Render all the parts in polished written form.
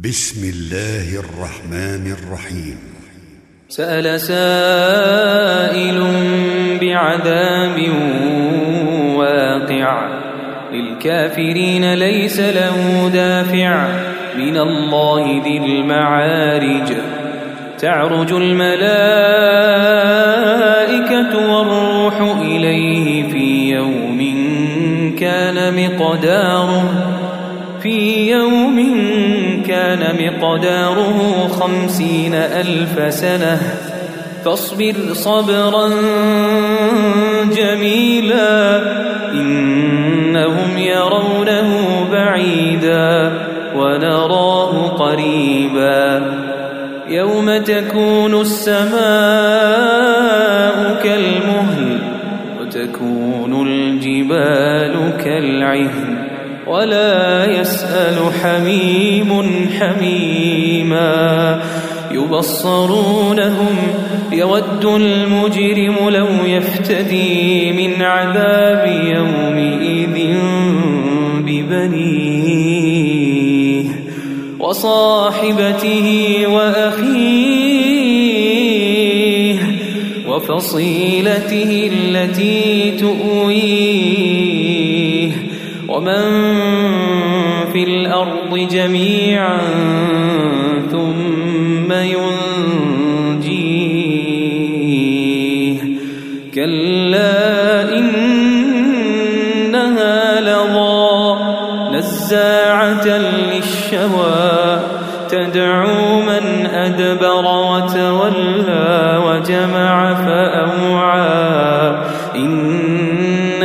بسم الله الرحمن الرحيم. سأل سائل بعذاب واقع للكافرين ليس له دافع من الله ذي المعارج. تعرج الملائكة والروح إليه في يوم كان مقداره 50,000 سنة فاصبر صبرا جميلا إنهم يرونه بعيدا ونراه قريبا. يوم تكون السماء كالمهل وتكون الجبال كالعهن ولا يسأل حميم حميما. يبصرونهم يود المجرم لو يفتدي من عذاب يومئذ ببنيه وصاحبته وأخيه وفصيلته التي تؤويه ومن في الأرض جميعا ثم ينجيه. كلا إنها لظى نزاعة للشوى تدعو من أدبر وتولى وجمع فأوعى. إن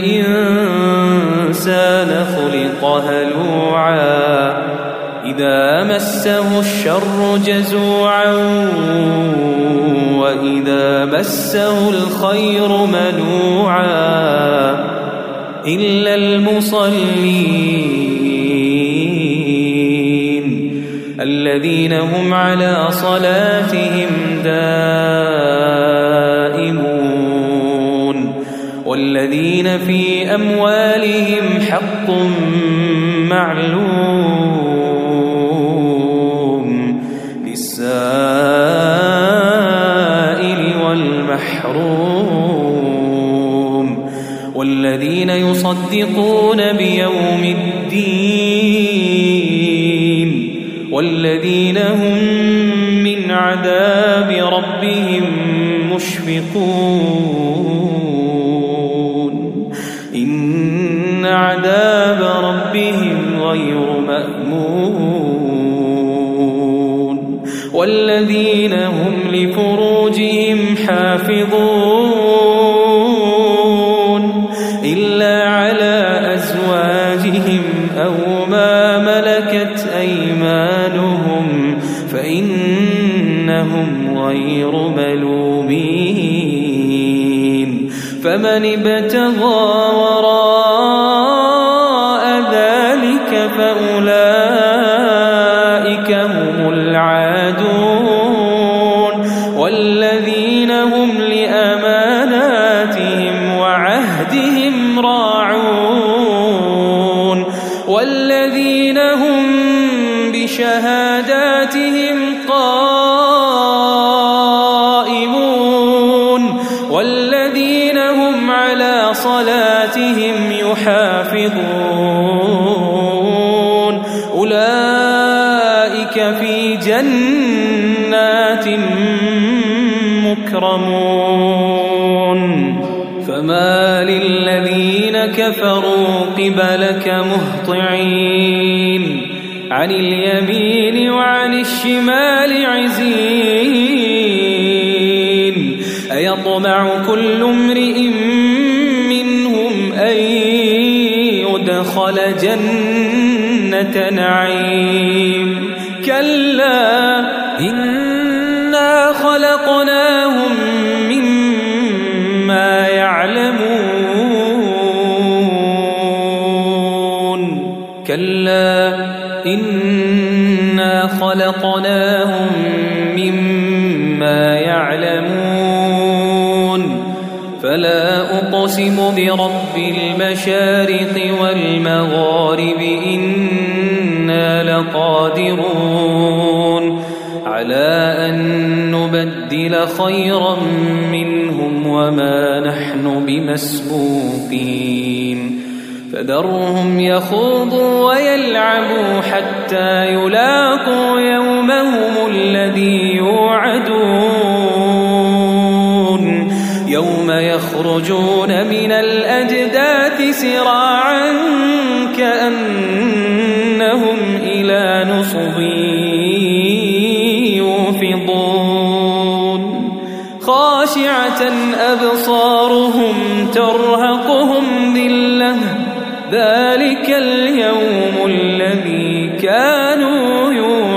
الإنسان خلق هلوعا إذا مسه الشر جزوعا وإذا مسه الخير منوعا إلا المصلين الذين هم على صلاتهم دائمون والذين في أموالهم حق معلوم للسائل والمحروم والذين يصدقون بيوم الدين والذين هم من عذاب ربهم مشفقون. إن عذاب ربهم غير مأمون. والذين هم لفروجهم حافظون إلا على أزواجهم أو ما ملكت أيمانهم فإنهم غير ملومين. فمن ابتغى وراء ذلك فأولئك هم العادون. والذين هم لأماناتهم وعهدهم راعون والذين هم بشهاداتهم قائمون والذين هم على صلاتهم يحافظون. أولئك في جنات مكرمون. فما للذين كفروا قبلك مهطعين عن اليمين وعن الشمال عزين. أيطمع كل امرئ منهم أن يدخل جنة نعيم. كلا إنا خلقناهم مما يعلمون. كلا إنا خلقناهم مما يعلمون. فلا أقسم برب المشارق والمغارب إنا لقادرون على أن نبدل خيرا منهم وما نحن بمسبوقين فذرهم يخوضوا ويلعبوا حتى يلاقوا يومهم الذي يوعدون يوم يخرجون من الأجداث سراعا كأنهم إلى نصب يوفضون خاشعة أبصارهم ترهقهم ذلة ذلك اليوم الذي كانوا يوعدون